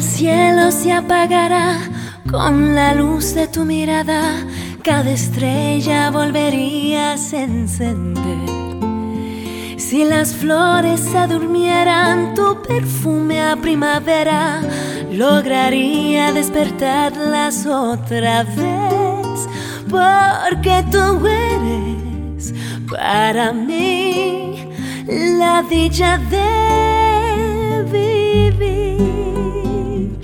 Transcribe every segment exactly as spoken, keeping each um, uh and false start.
cielo se apagará con la luz de tu mirada, cada estrella volvería a se encender. Si las flores se durmieran, tu perfume a primavera lograría despertarlas otra vez, porque tú eres para mí la dicha de vivir.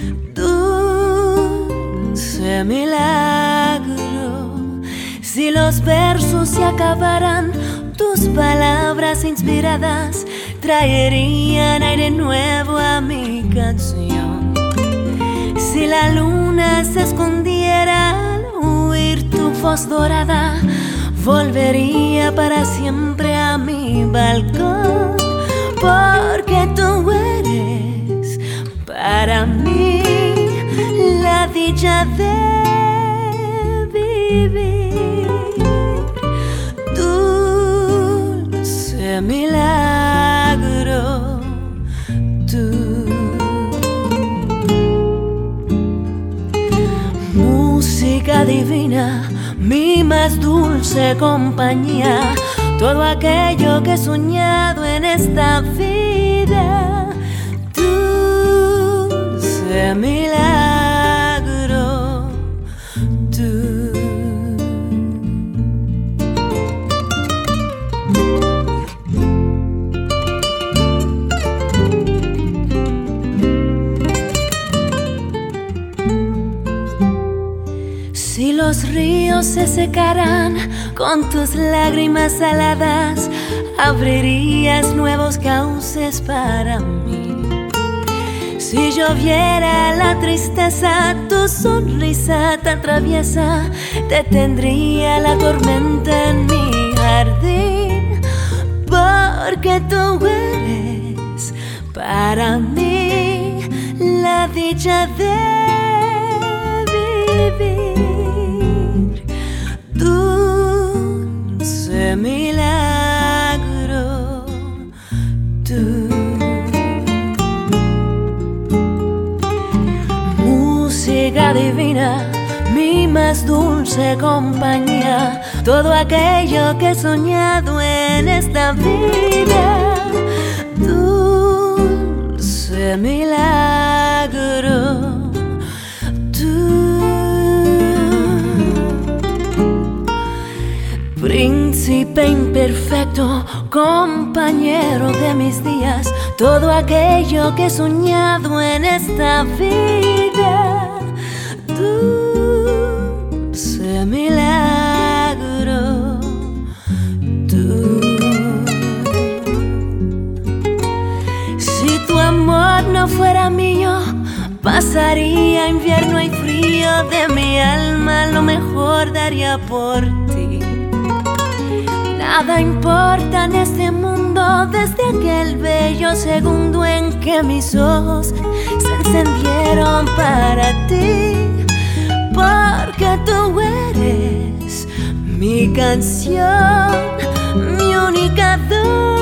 Dulce milagro, si los versos se acabaran, tus palabras inspiradas traerían aire nuevo a mi canción. Si la luna se escondiera al oír tu voz dorada, volvería para siempre a mi balcón, porque tú eres para mí la dicha de vivir. Dulce milagro, tú. Música divina, mi más dulce compañía, todo aquello que he soñado en esta vida. Dulce milagro, tú. Si los ríos se secaran con tus lágrimas saladas, abrirías nuevos cauces para mí. Si lloviera la tristeza, tu sonrisa tan traviesa detendría la tormenta en mi jardín, porque tú eres para mí la dicha de vivir. Dulce milagro, tú. Música divina, mi más dulce compañía, todo aquello que he soñado en esta vida. Dulce milagro, príncipe imperfecto, compañero de mis días, todo aquello que he soñado en esta vida. Dulce milagro, tú. Si tu amor no fuera mío, pasaría invierno y frío de mi alma, lo mejor daría por ti. Nada importa en este mundo desde aquel bello segundo en que mis ojos se encendieron para ti, porque tú eres mi canción, mi única dulzura.